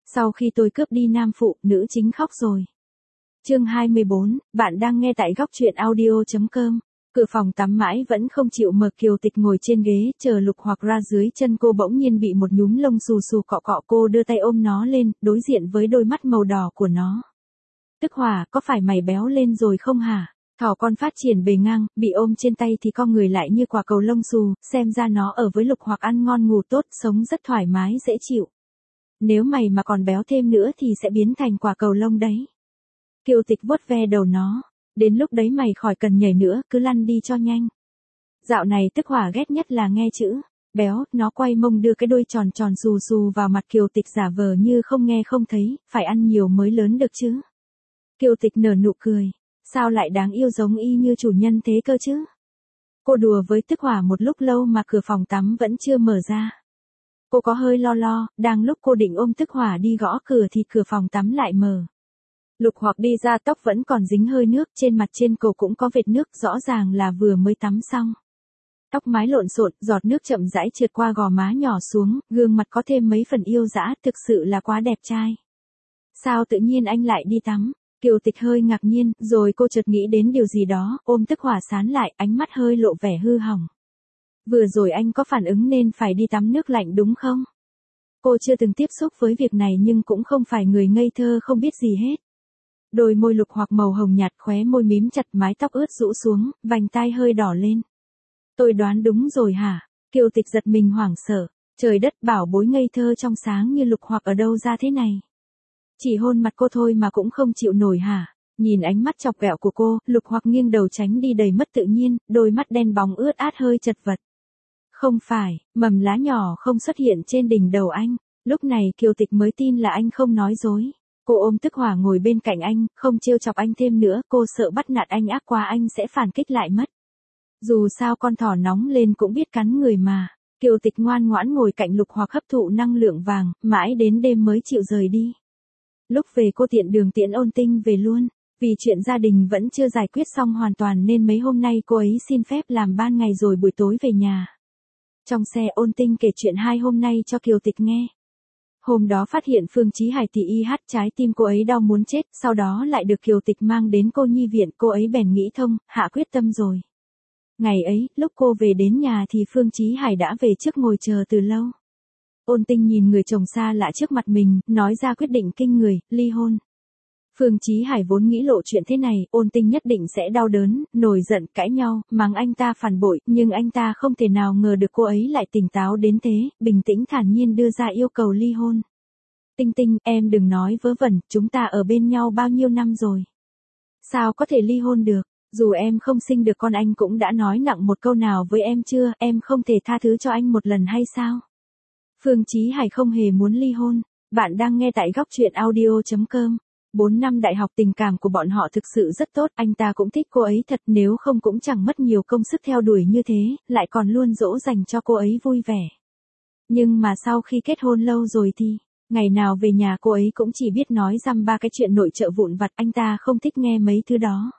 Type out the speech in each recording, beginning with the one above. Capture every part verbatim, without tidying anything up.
Sau khi tôi cướp đi nam phụ, nữ chính khóc rồi. Chương hai mươi bốn, bạn đang nghe tại góc truyện audio.com. Cửa phòng tắm mãi vẫn không chịu mở, Kiều Tịch ngồi trên ghế, chờ Lục Hoặc ra dưới chân cô bỗng nhiên bị một nhúm lông xù xù cọ cọ, cô đưa tay ôm nó lên, đối diện với đôi mắt màu đỏ của nó. Tức Hòa, có phải mày béo lên rồi không hả? Thỏ con phát triển bề ngang, bị ôm trên tay thì con người lại như quả cầu lông xù, xem ra nó ở với Lục Hoặc ăn ngon ngủ tốt, sống rất thoải mái dễ chịu. Nếu mày mà còn béo thêm nữa thì sẽ biến thành quả cầu lông đấy. Kiều Tịch vuốt ve đầu nó. Đến lúc đấy mày khỏi cần nhảy nữa, cứ lăn đi cho nhanh. Dạo này Tức Hòa ghét nhất là nghe chữ béo, nó quay mông đưa cái đuôi tròn tròn xù xù vào mặt Kiều Tịch giả vờ như không nghe không thấy, phải ăn nhiều mới lớn được chứ. Kiều Tịch nở nụ cười, sao lại đáng yêu giống y như chủ nhân thế cơ chứ. Cô đùa với Tức Hòa một lúc lâu mà cửa phòng tắm vẫn chưa mở ra. Cô có hơi lo lo, đang lúc cô định ôm Tức Hòa đi gõ cửa thì cửa phòng tắm lại mở. Lục Hoặc đi ra, tóc vẫn còn dính hơi nước, trên mặt trên cổ cũng có vệt nước, rõ ràng là vừa mới tắm xong. Tóc mái lộn xộn, giọt nước chậm rãi trượt qua gò má nhỏ xuống, gương mặt có thêm mấy phần yêu dã, thực sự là quá đẹp trai. Sao tự nhiên anh lại đi tắm? Kiều Tịch hơi ngạc nhiên, rồi cô chợt nghĩ đến điều gì đó, ôm Tức Hòa sán lại, ánh mắt hơi lộ vẻ hư hỏng. Vừa rồi anh có phản ứng nên phải đi tắm nước lạnh đúng không? Cô chưa từng tiếp xúc với việc này nhưng cũng không phải người ngây thơ không biết gì hết. Đôi môi Lục Hoặc màu hồng nhạt, khóe môi mím chặt, mái tóc ướt rũ xuống, vành tai hơi đỏ lên. Tôi đoán đúng rồi hả? Kiều Tịch giật mình hoảng sợ. Trời đất, bảo bối ngây thơ trong sáng như Lục Hoặc ở đâu ra thế này? Chỉ hôn mặt cô thôi mà cũng không chịu nổi hả? Nhìn ánh mắt chọc ghẹo của cô, Lục Hoặc nghiêng đầu tránh đi đầy mất tự nhiên, đôi mắt đen bóng ướt át hơi chật vật. Không phải, mầm lá nhỏ không xuất hiện trên đỉnh đầu anh. Lúc này Kiều Tịch mới tin là anh không nói dối. Cô ôm Tức Hòa ngồi bên cạnh anh, không trêu chọc anh thêm nữa, cô sợ bắt nạt anh ác quá anh sẽ phản kích lại mất. Dù sao con thỏ nóng lên cũng biết cắn người mà. Kiều Tịch ngoan ngoãn ngồi cạnh Lục Hoặc hấp thụ năng lượng vàng, mãi đến đêm mới chịu rời đi. Lúc về cô tiện đường tiễn Ôn Tinh về luôn, vì chuyện gia đình vẫn chưa giải quyết xong hoàn toàn nên mấy hôm nay cô ấy xin phép làm ban ngày rồi buổi tối về nhà. Trong xe Ôn Tinh kể chuyện hai hôm nay cho Kiều Tịch nghe. Hôm đó phát hiện Phương Chí Hải thì y hát trái tim cô ấy đau muốn chết, sau đó lại được Kiều Tịch mang đến cô nhi viện, cô ấy bèn nghĩ thông, hạ quyết tâm rồi. Ngày ấy, lúc cô về đến nhà thì Phương Chí Hải đã về trước ngồi chờ từ lâu. Ôn Tinh nhìn người chồng xa lạ trước mặt mình, nói ra quyết định kinh người, ly hôn. Phương Chí Hải vốn nghĩ lộ chuyện thế này, Ôn Tinh nhất định sẽ đau đớn, nổi giận, cãi nhau, mắng anh ta phản bội, nhưng anh ta không thể nào ngờ được cô ấy lại tỉnh táo đến thế, bình tĩnh thản nhiên đưa ra yêu cầu ly hôn. Tinh Tinh, em đừng nói vớ vẩn, chúng ta ở bên nhau bao nhiêu năm rồi. Sao có thể ly hôn được, dù em không sinh được con anh cũng đã nói nặng một câu nào với em chưa, em không thể tha thứ cho anh một lần hay sao? Phương Chí Hải không hề muốn ly hôn, bạn đang nghe tại góc truyện audio.com. Bốn năm đại học tình cảm của bọn họ thực sự rất tốt, anh ta cũng thích cô ấy thật, nếu không cũng chẳng mất nhiều công sức theo đuổi như thế, lại còn luôn dỗ dành cho cô ấy vui vẻ. Nhưng mà sau khi kết hôn lâu rồi thì, ngày nào về nhà cô ấy cũng chỉ biết nói dăm ba cái chuyện nội trợ vụn vặt, anh ta không thích nghe mấy thứ đó.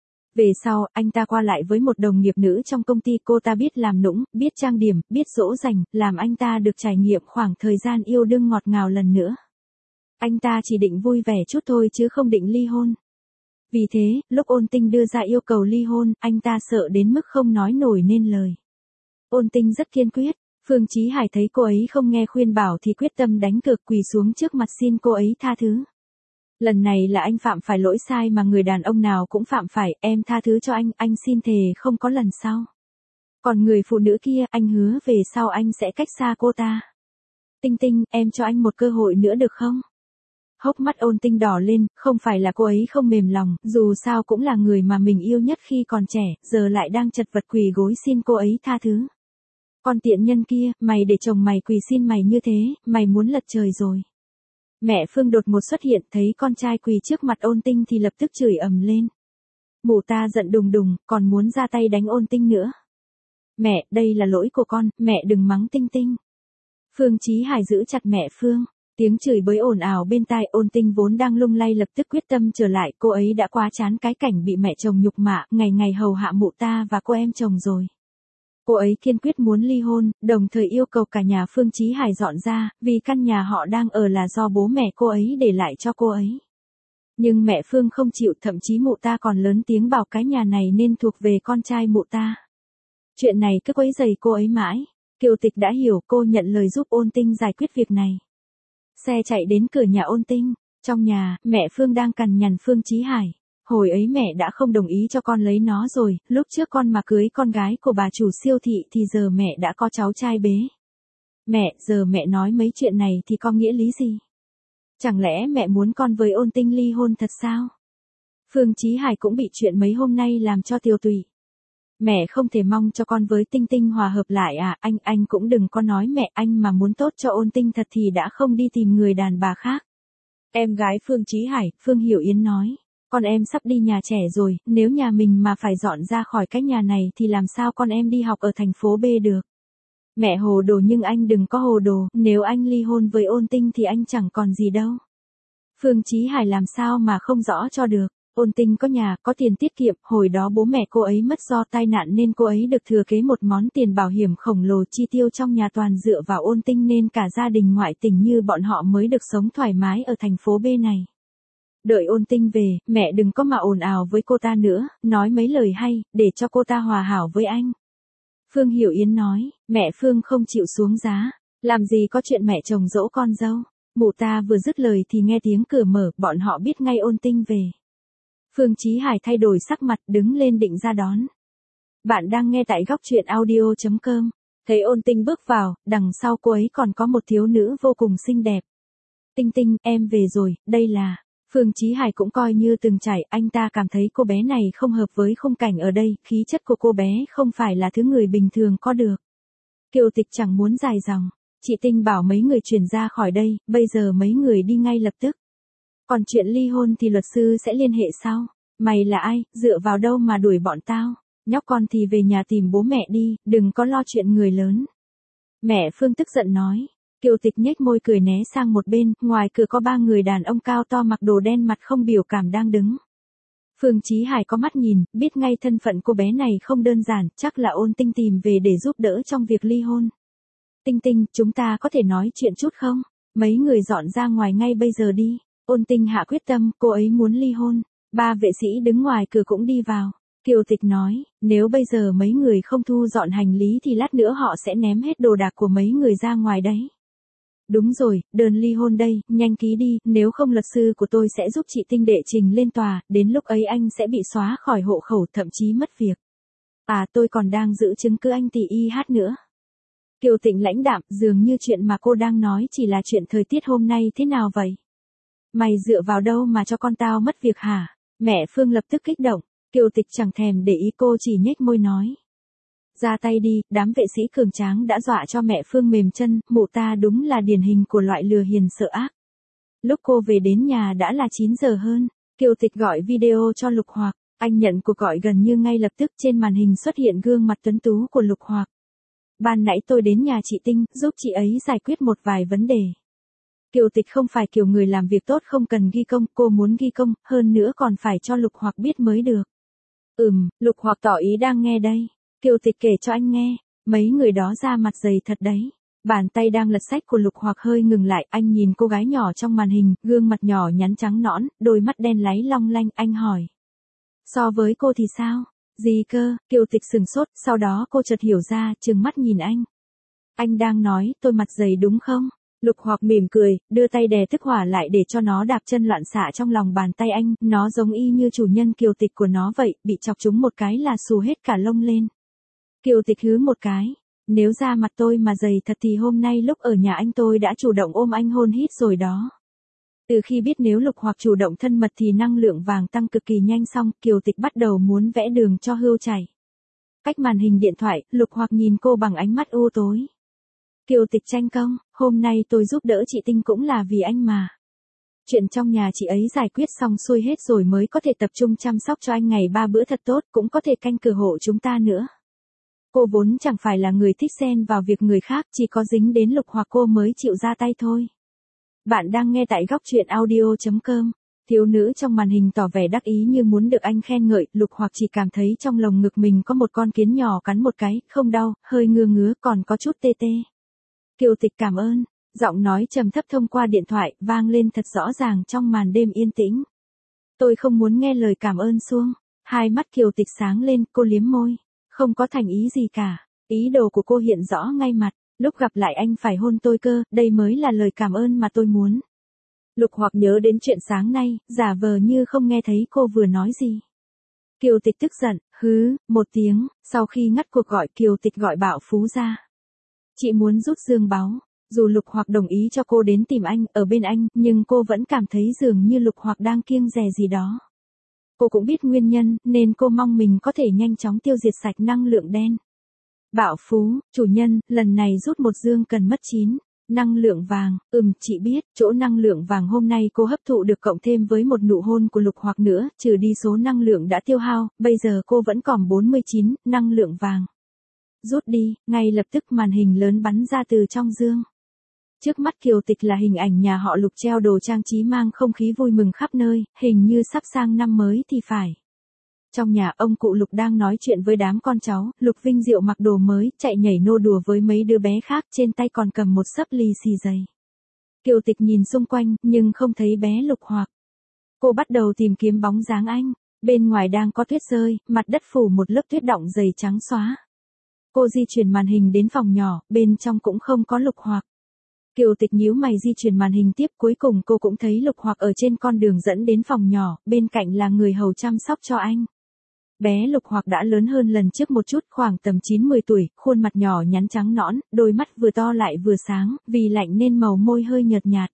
Về sau, anh ta qua lại với một đồng nghiệp nữ trong công ty, cô ta biết làm nũng, biết trang điểm, biết dỗ dành, làm anh ta được trải nghiệm khoảng thời gian yêu đương ngọt ngào lần nữa. Anh ta chỉ định vui vẻ chút thôi chứ không định ly hôn. Vì thế, lúc Ôn Tinh đưa ra yêu cầu ly hôn, anh ta sợ đến mức không nói nổi nên lời. Ôn Tinh rất kiên quyết, Phương Chí Hải thấy cô ấy không nghe khuyên bảo thì quyết tâm đánh cược, quỳ xuống trước mặt xin cô ấy tha thứ. Lần này là anh phạm phải lỗi sai mà người đàn ông nào cũng phạm phải, em tha thứ cho anh, anh xin thề không có lần sau. Còn người phụ nữ kia, anh hứa về sau anh sẽ cách xa cô ta. Tinh Tinh, em cho anh một cơ hội nữa được không? Hốc mắt Ôn Tinh đỏ lên, không phải là cô ấy không mềm lòng, dù sao cũng là người mà mình yêu nhất khi còn trẻ, giờ lại đang chật vật quỳ gối xin cô ấy tha thứ. Con tiện nhân kia, mày để chồng mày quỳ xin mày như thế, mày muốn lật trời rồi. Mẹ Phương đột ngột xuất hiện, thấy con trai quỳ trước mặt Ôn Tinh thì lập tức chửi ầm lên. Mụ ta giận đùng đùng, còn muốn ra tay đánh Ôn Tinh nữa. Mẹ, đây là lỗi của con, mẹ đừng mắng Tinh Tinh. Phương Chí Hải giữ chặt mẹ Phương. Tiếng chửi bới ồn ào bên tai, Ôn Tinh vốn đang lung lay lập tức quyết tâm trở lại, cô ấy đã quá chán cái cảnh bị mẹ chồng nhục mạ, ngày ngày hầu hạ mụ ta và cô em chồng rồi. Cô ấy kiên quyết muốn ly hôn, đồng thời yêu cầu cả nhà Phương Chí Hải dọn ra, vì căn nhà họ đang ở là do bố mẹ cô ấy để lại cho cô ấy. Nhưng mẹ Phương không chịu, thậm chí mụ ta còn lớn tiếng bảo cái nhà này nên thuộc về con trai mụ ta. Chuyện này cứ quấy rầy cô ấy mãi. Kiều Tịch đã hiểu, cô nhận lời giúp Ôn Tinh giải quyết việc này. Xe chạy đến cửa nhà Ôn Tinh. Trong nhà, mẹ Phương đang cằn nhằn Phương Chí Hải. Hồi ấy mẹ đã không đồng ý cho con lấy nó rồi, lúc trước con mà cưới con gái của bà chủ siêu thị thì giờ mẹ đã có cháu trai bế. Mẹ, giờ mẹ nói mấy chuyện này thì có nghĩa lý gì? Chẳng lẽ mẹ muốn con với Ôn Tinh ly hôn thật sao? Phương Chí Hải cũng bị chuyện mấy hôm nay làm cho tiêu tụy. Mẹ không thể mong cho con với Tinh Tinh hòa hợp lại à, anh, anh cũng đừng có nói mẹ, anh mà muốn tốt cho Ôn Tinh thật thì đã không đi tìm người đàn bà khác. Em gái Phương Chí Hải, Phương Hiểu Yến nói, con em sắp đi nhà trẻ rồi, nếu nhà mình mà phải dọn ra khỏi cái nhà này thì làm sao con em đi học ở thành phố B được. Mẹ hồ đồ nhưng anh đừng có hồ đồ, nếu anh ly hôn với Ôn Tinh thì anh chẳng còn gì đâu. Phương Chí Hải làm sao mà không rõ cho được. Ôn Tinh có nhà, có tiền tiết kiệm, hồi đó bố mẹ cô ấy mất do tai nạn nên cô ấy được thừa kế một món tiền bảo hiểm khổng lồ, chi tiêu trong nhà toàn dựa vào Ôn Tinh nên cả gia đình ngoại tình như bọn họ mới được sống thoải mái ở thành phố B này. Đợi Ôn Tinh về, mẹ đừng có mà ồn ào với cô ta nữa, nói mấy lời hay, để cho cô ta hòa hảo với anh. Phương Hiểu Yến nói, mẹ Phương không chịu xuống giá, làm gì có chuyện mẹ chồng dỗ con dâu. Mụ ta vừa dứt lời thì nghe tiếng cửa mở, bọn họ biết ngay Ôn Tinh về. Phương Chí Hải thay đổi sắc mặt, đứng lên định ra đón. Bạn đang nghe tại góc truyện audio chấm com. Thấy Ôn Tinh bước vào, đằng sau cô ấy còn có một thiếu nữ vô cùng xinh đẹp. Tinh Tinh, em về rồi, đây là... Phương Chí Hải cũng coi như từng trải, anh ta cảm thấy cô bé này không hợp với khung cảnh ở đây, khí chất của cô bé không phải là thứ người bình thường có được. Kiều Tịch chẳng muốn dài dòng. Chị Tinh bảo mấy người chuyển ra khỏi đây, bây giờ mấy người đi ngay lập tức. Còn chuyện ly hôn thì luật sư sẽ liên hệ sau. Mày là ai, dựa vào đâu mà đuổi bọn tao? Nhóc con thì về nhà tìm bố mẹ đi, đừng có lo chuyện người lớn. Mẹ Phương tức giận nói. Kiều Tịch nhếch môi cười né sang một bên, ngoài cửa có ba người đàn ông cao to mặc đồ đen mặt không biểu cảm đang đứng. Phương Chí Hải có mắt nhìn, biết ngay thân phận cô bé này không đơn giản, chắc là Ôn Tinh tìm về để giúp đỡ trong việc ly hôn. Tinh Tinh, chúng ta có thể nói chuyện chút không? Mấy người dọn ra ngoài ngay bây giờ đi. Ôn Tinh hạ quyết tâm, cô ấy muốn ly hôn. Ba vệ sĩ đứng ngoài cửa cũng đi vào. Kiều Tịch nói, nếu bây giờ mấy người không thu dọn hành lý thì lát nữa họ sẽ ném hết đồ đạc của mấy người ra ngoài đấy. Đúng rồi, đơn ly hôn đây, nhanh ký đi, nếu không luật sư của tôi sẽ giúp chị Tinh đệ trình lên tòa, đến lúc ấy anh sẽ bị xóa khỏi hộ khẩu, thậm chí mất việc. À, tôi còn đang giữ chứng cứ anh tỷ y hát nữa. Kiều Tịnh lãnh đạm, dường như chuyện mà cô đang nói chỉ là chuyện thời tiết hôm nay thế nào vậy? Mày dựa vào đâu mà cho con tao mất việc hả? Mẹ Phương lập tức kích động, Kiều Tịch chẳng thèm để ý, cô chỉ nhếch môi nói. Ra tay đi, đám vệ sĩ cường tráng đã dọa cho mẹ Phương mềm chân, mụ ta đúng là điển hình của loại lừa hiền sợ ác. Lúc cô về đến nhà đã là chín giờ hơn, Kiều Tịch gọi video cho Lục Hoặc, anh nhận cuộc gọi gần như ngay lập tức, trên màn hình xuất hiện gương mặt tuấn tú của Lục Hoặc. Ban nãy tôi đến nhà chị Tinh, giúp chị ấy giải quyết một vài vấn đề. Kiều Tịch không phải kiểu người làm việc tốt không cần ghi công, cô muốn ghi công, hơn nữa còn phải cho Lục Hoặc biết mới được. Ừm, Lục Hoặc tỏ ý đang nghe đây. Kiều Tịch kể cho anh nghe, mấy người đó ra mặt dày thật đấy. Bàn tay đang lật sách của Lục Hoặc hơi ngừng lại, anh nhìn cô gái nhỏ trong màn hình, gương mặt nhỏ nhắn trắng nõn, đôi mắt đen láy long lanh, anh hỏi. So với cô thì sao? Gì cơ? Kiều Tịch sừng sốt, sau đó cô chợt hiểu ra, trừng mắt nhìn anh. Anh đang nói, tôi mặt dày đúng không? Lục Hoặc mỉm cười, đưa tay đè tức hỏa lại để cho nó đạp chân loạn xạ trong lòng bàn tay anh, nó giống y như chủ nhân Kiều Tịch của nó vậy, bị chọc trúng một cái là xù hết cả lông lên. Kiều Tịch hứ một cái, nếu da mặt tôi mà dày thật thì hôm nay lúc ở nhà anh tôi đã chủ động ôm anh hôn hít rồi đó. Từ khi biết nếu Lục Hoặc chủ động thân mật thì năng lượng vàng tăng cực kỳ nhanh, xong Kiều Tịch bắt đầu muốn vẽ đường cho hươu chảy. Cách màn hình điện thoại, Lục Hoặc nhìn cô bằng ánh mắt u tối. Kiều Tịch tranh công, hôm nay tôi giúp đỡ chị Tinh cũng là vì anh mà. Chuyện trong nhà chị ấy giải quyết xong xuôi hết rồi mới có thể tập trung chăm sóc cho anh ngày ba bữa thật tốt, cũng có thể canh cửa hộ chúng ta nữa. Cô vốn chẳng phải là người thích xen vào việc người khác, chỉ có dính đến Lục Hoặc cô mới chịu ra tay thôi. Bạn đang nghe tại góc truyện audio chấm com. Thiếu nữ trong màn hình tỏ vẻ đắc ý như muốn được anh khen ngợi, Lục Hoặc chỉ cảm thấy trong lồng ngực mình có một con kiến nhỏ cắn một cái, không đau, hơi ngứa ngứa còn có chút tê tê. Kiều Tịch cảm ơn, giọng nói trầm thấp thông qua điện thoại, vang lên thật rõ ràng trong màn đêm yên tĩnh. Tôi không muốn nghe lời cảm ơn suông. Hai mắt Kiều Tịch sáng lên, cô liếm môi. Không có thành ý gì cả. Ý đồ của cô hiện rõ ngay mặt. Lúc gặp lại anh phải hôn tôi cơ, đây mới là lời cảm ơn mà tôi muốn. Lục Hoặc nhớ đến chuyện sáng nay, giả vờ như không nghe thấy cô vừa nói gì. Kiều Tịch tức giận, hứ, một tiếng, sau khi ngắt cuộc gọi Kiều Tịch gọi Bảo Phú ra. Chị muốn rút dương báu. Dù Lục Hoặc đồng ý cho cô đến tìm anh, ở bên anh, nhưng cô vẫn cảm thấy dường như Lục Hoặc đang kiêng dè gì đó. Cô cũng biết nguyên nhân, nên cô mong mình có thể nhanh chóng tiêu diệt sạch năng lượng đen. Bảo Phú, chủ nhân, lần này rút một dương cần mất chín. Năng lượng vàng, ừm, chị biết, chỗ năng lượng vàng hôm nay cô hấp thụ được cộng thêm với một nụ hôn của Lục Hoặc nữa, trừ đi số năng lượng đã tiêu hao, bây giờ cô vẫn còn bốn mươi chín, năng lượng vàng. Rút đi, ngay lập tức màn hình lớn bắn ra từ trong dương. Trước mắt Kiều Tịch là hình ảnh nhà họ Lục treo đồ trang trí mang không khí vui mừng khắp nơi, hình như sắp sang năm mới thì phải. Trong nhà ông cụ Lục đang nói chuyện với đám con cháu, Lục Vinh Diệu mặc đồ mới, chạy nhảy nô đùa với mấy đứa bé khác, trên tay còn cầm một xấp lì xì dày. Kiều Tịch nhìn xung quanh, nhưng không thấy bé Lục Hoặc. Cô bắt đầu tìm kiếm bóng dáng anh, bên ngoài đang có tuyết rơi, mặt đất phủ một lớp tuyết đọng dày trắng xóa. Cô di chuyển màn hình đến phòng nhỏ, bên trong cũng không có Lục Hoặc. Kiều Tịch nhíu mày di chuyển màn hình tiếp, cuối cùng cô cũng thấy Lục Hoặc ở trên con đường dẫn đến phòng nhỏ, bên cạnh là người hầu chăm sóc cho anh. Bé Lục Hoặc đã lớn hơn lần trước một chút, khoảng tầm chín mười tuổi, khuôn mặt nhỏ nhắn trắng nõn, đôi mắt vừa to lại vừa sáng, vì lạnh nên màu môi hơi nhợt nhạt.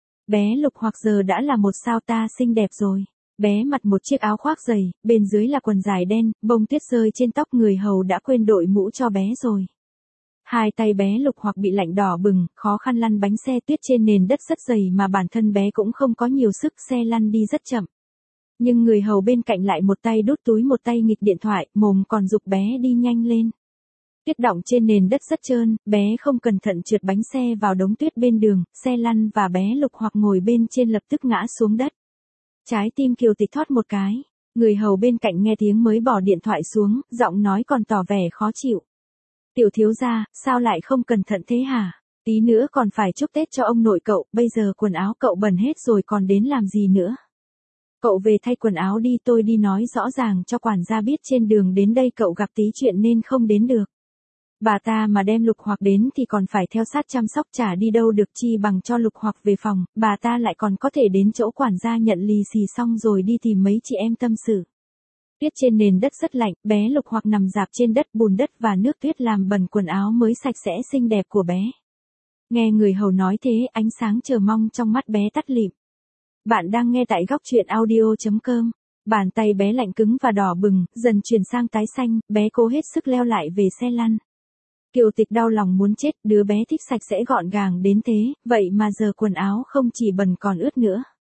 Bé Lục Hoặc giờ đã là một sao ta xinh đẹp rồi. Bé mặc một chiếc áo khoác dày, bên dưới là quần dài đen, bông tuyết rơi trên tóc, người hầu đã quên đội mũ cho bé rồi. Hai tay bé Lục Hoặc bị lạnh đỏ bừng, khó khăn lăn bánh xe tuyết trên nền đất rất dày mà bản thân bé cũng không có nhiều sức, xe lăn đi rất chậm. Nhưng người hầu bên cạnh lại một tay đút túi một tay nghịch điện thoại, mồm còn giục bé đi nhanh lên. Tuyết đọng trên nền đất rất trơn, bé không cẩn thận trượt bánh xe vào đống tuyết bên đường, xe lăn và bé Lục Hoặc ngồi bên trên lập tức ngã xuống đất. Trái tim Kiều Tịch thoát một cái, người hầu bên cạnh nghe tiếng mới bỏ điện thoại xuống, giọng nói còn tỏ vẻ khó chịu. Tiểu thiếu gia, sao lại không cẩn thận thế hả? Tí nữa còn phải chúc Tết cho ông nội cậu, bây giờ quần áo cậu bẩn hết rồi còn đến làm gì nữa? Cậu về thay quần áo đi, tôi đi nói rõ ràng cho quản gia biết trên đường đến đây cậu gặp tí chuyện nên không đến được. Bà ta mà đem Lục Hoặc đến thì còn phải theo sát chăm sóc, chả đi đâu được, chi bằng cho Lục Hoặc về phòng, bà ta lại còn có thể đến chỗ quản gia nhận lì xì xong rồi đi tìm mấy chị em tâm sự. Tuyết trên nền đất rất lạnh, bé Lục Hoặc nằm rạp trên đất, bùn đất và nước tuyết làm bẩn quần áo mới sạch sẽ xinh đẹp của bé. Nghe người hầu nói thế, ánh sáng chờ mong trong mắt bé tắt lịm. Bạn đang nghe tại góc truyện audio chấm com. Bàn tay bé lạnh cứng và đỏ bừng, dần chuyển sang tái xanh, bé cố hết sức leo lại về xe lăn. Kiều Tịch đau lòng muốn chết, đứa bé thích sạch sẽ gọn gàng đến thế, vậy mà giờ quần áo không chỉ bẩn còn ướt nữa.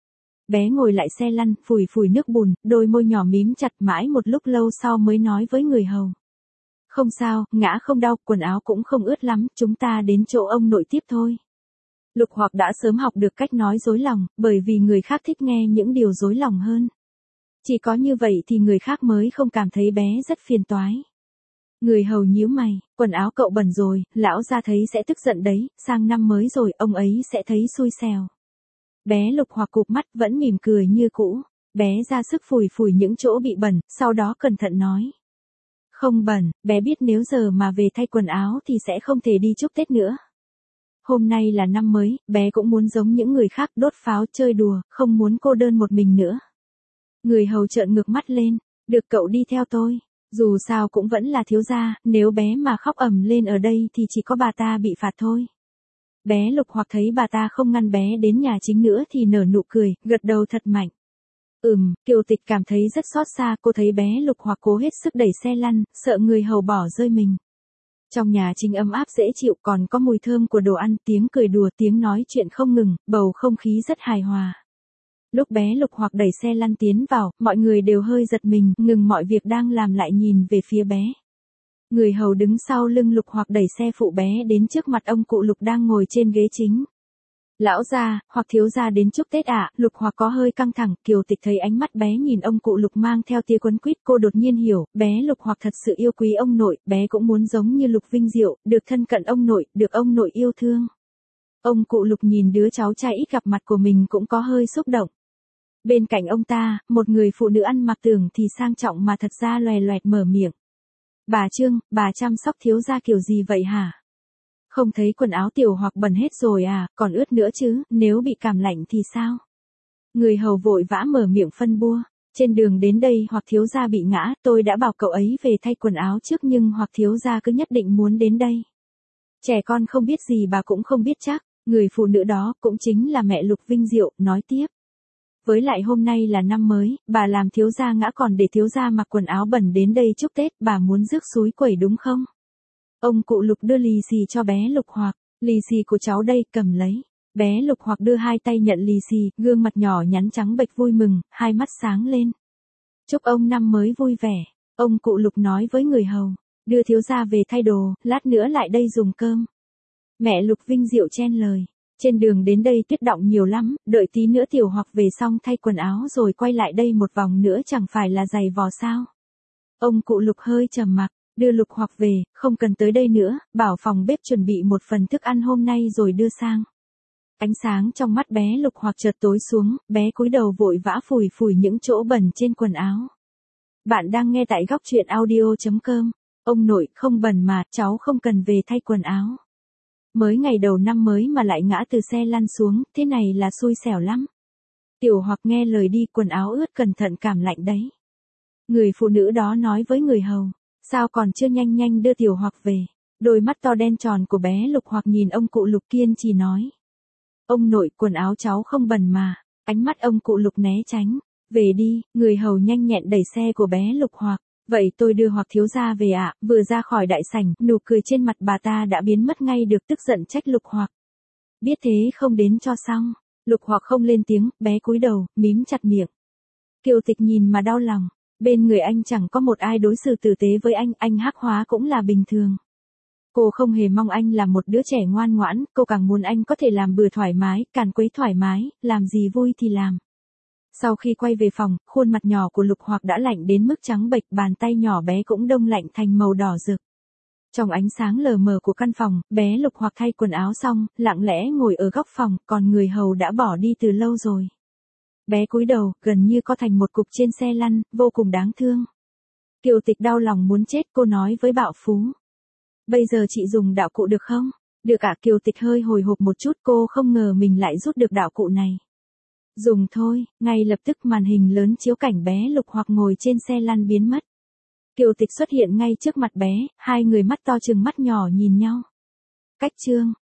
Bé ngồi lại xe lăn, phủi phủi nước bùn, đôi môi nhỏ mím chặt, mãi một lúc lâu sau mới nói với người hầu. Không sao, ngã không đau, quần áo cũng không ướt lắm, chúng ta đến chỗ ông nội tiếp thôi. Lục Hoặc đã sớm học được cách nói dối lòng, bởi vì người khác thích nghe những điều dối lòng hơn. Chỉ có như vậy thì người khác mới không cảm thấy bé rất phiền toái. Người hầu nhíu mày, quần áo cậu bẩn rồi, lão gia thấy sẽ tức giận đấy, sang năm mới rồi ông ấy sẽ thấy xui xẻo. Bé Lục Hoặc cụp mắt vẫn mỉm cười như cũ, bé ra sức phủi phủi những chỗ bị bẩn, sau đó cẩn thận nói. Không bẩn, bé biết nếu giờ mà về thay quần áo thì sẽ không thể đi chúc Tết nữa. Hôm nay là năm mới, bé cũng muốn giống những người khác đốt pháo chơi đùa, không muốn cô đơn một mình nữa. Người hầu trợn ngược mắt lên, được cậu đi theo tôi, dù sao cũng vẫn là thiếu gia, nếu bé mà khóc ầm lên ở đây thì chỉ có bà ta bị phạt thôi. Bé Lục Hoặc thấy bà ta không ngăn bé đến nhà chính nữa thì nở nụ cười, gật đầu thật mạnh. Ừm, Kiều Tịch cảm thấy rất xót xa, cô thấy bé Lục Hoặc cố hết sức đẩy xe lăn, sợ người hầu bỏ rơi mình. Trong nhà chính ấm áp dễ chịu, còn có mùi thơm của đồ ăn, tiếng cười đùa, tiếng nói chuyện không ngừng, bầu không khí rất hài hòa. Lúc bé Lục Hoặc đẩy xe lăn tiến vào, mọi người đều hơi giật mình, ngừng mọi việc đang làm lại nhìn về phía bé. Người hầu đứng sau lưng Lục Hoặc đẩy xe phụ bé đến trước mặt ông cụ Lục đang ngồi trên ghế chính. Lão gia, hoặc thiếu gia đến chúc Tết ạ, Lục Hoặc có hơi căng thẳng, Kiều Tịch thấy ánh mắt bé nhìn ông cụ Lục mang theo tia quấn quýt, cô đột nhiên hiểu, bé Lục Hoặc thật sự yêu quý ông nội, bé cũng muốn giống như Lục Vinh Diệu, được thân cận ông nội, được ông nội yêu thương. Ông cụ Lục nhìn đứa cháu trai ít gặp mặt của mình cũng có hơi xúc động. Bên cạnh ông ta, một người phụ nữ ăn mặc tưởng thì sang trọng mà thật ra loè loẹt mở miệng. Bà Trương, bà chăm sóc thiếu gia kiểu gì vậy hả? Không thấy quần áo Tiểu Hoặc bẩn hết rồi à, còn ướt nữa chứ, nếu bị cảm lạnh thì sao? Người hầu vội vã mở miệng phân bua. Trên đường đến đây Hoặc thiếu gia bị ngã, tôi đã bảo cậu ấy về thay quần áo trước nhưng Hoặc thiếu gia cứ nhất định muốn đến đây. Trẻ con không biết gì bà cũng không biết chắc, người phụ nữ đó cũng chính là mẹ Lục Vinh Diệu, nói tiếp. Với lại hôm nay là năm mới, bà làm thiếu gia ngã còn để thiếu gia mặc quần áo bẩn đến đây chúc Tết, bà muốn rước xúi quẩy đúng không? Ông cụ Lục đưa lì xì cho bé Lục Hoặc, lì xì của cháu đây, cầm lấy. Bé Lục Hoặc đưa hai tay nhận lì xì, gương mặt nhỏ nhắn trắng bệch vui mừng, hai mắt sáng lên. Chúc ông năm mới vui vẻ, ông cụ Lục nói với người hầu, đưa thiếu gia về thay đồ, lát nữa lại đây dùng cơm. Mẹ Lục Vinh Diệu chen lời. Trên đường đến đây tuyết đọng nhiều lắm, đợi tí nữa Tiểu Hoặc về xong thay quần áo rồi quay lại đây một vòng nữa chẳng phải là giày vò sao. Ông cụ Lục hơi trầm mặc, đưa Lục Hoặc về, không cần tới đây nữa, bảo phòng bếp chuẩn bị một phần thức ăn hôm nay rồi đưa sang. Ánh sáng trong mắt bé Lục Hoặc chợt tối xuống, bé cúi đầu vội vã phủi phủi những chỗ bẩn trên quần áo. Bạn đang nghe tại góc truyện audio chấm com. Ông nội, không bẩn mà, cháu không cần về thay quần áo. Mới ngày đầu năm mới mà lại ngã từ xe lăn xuống, thế này là xui xẻo lắm. Tiểu Hoặc nghe lời đi, quần áo ướt cẩn thận cảm lạnh đấy. Người phụ nữ đó nói với người hầu, sao còn chưa nhanh nhanh đưa Tiểu Hoặc về. Đôi mắt to đen tròn của bé Lục Hoặc nhìn ông cụ Lục kiên trì nói. Ông nội, quần áo cháu không bẩn mà. Ánh mắt ông cụ Lục né tránh. Về đi, người hầu nhanh nhẹn đẩy xe của bé Lục Hoặc. Vậy tôi đưa Hoặc thiếu gia về ạ. À? Vừa ra khỏi đại sảnh, nụ cười trên mặt bà ta đã biến mất ngay, được tức giận trách Lục Hoặc. Biết thế không đến cho xong. Lục Hoặc không lên tiếng, bé cúi đầu, mím chặt miệng. Kiều Tịch nhìn mà đau lòng. Bên người anh chẳng có một ai đối xử tử tế với anh, anh hắc hóa cũng là bình thường. Cô không hề mong anh là một đứa trẻ ngoan ngoãn, cô càng muốn anh có thể làm bừa thoải mái, càn quấy thoải mái, làm gì vui thì làm. Sau khi quay về phòng, khuôn mặt nhỏ của Lục Hoặc đã lạnh đến mức trắng bệch, bàn tay nhỏ bé cũng đông lạnh thành màu đỏ rực. Trong ánh sáng lờ mờ của căn phòng, bé Lục Hoặc thay quần áo xong, lặng lẽ ngồi ở góc phòng, còn người hầu đã bỏ đi từ lâu rồi. Bé cúi đầu, gần như co thành một cục trên xe lăn, vô cùng đáng thương. Kiều Tịch đau lòng muốn chết, cô nói với Bạo Phú. Bây giờ chị dùng đạo cụ được không? Được ạ. Kiều Tịch hơi hồi hộp một chút, cô không ngờ mình lại rút được đạo cụ này. Dùng thôi, ngay lập tức màn hình lớn chiếu cảnh bé Lục Hoặc ngồi trên xe lăn biến mất. Kiều Tịch xuất hiện ngay trước mặt bé, hai người mắt to trừng mắt nhỏ nhìn nhau. Cách chương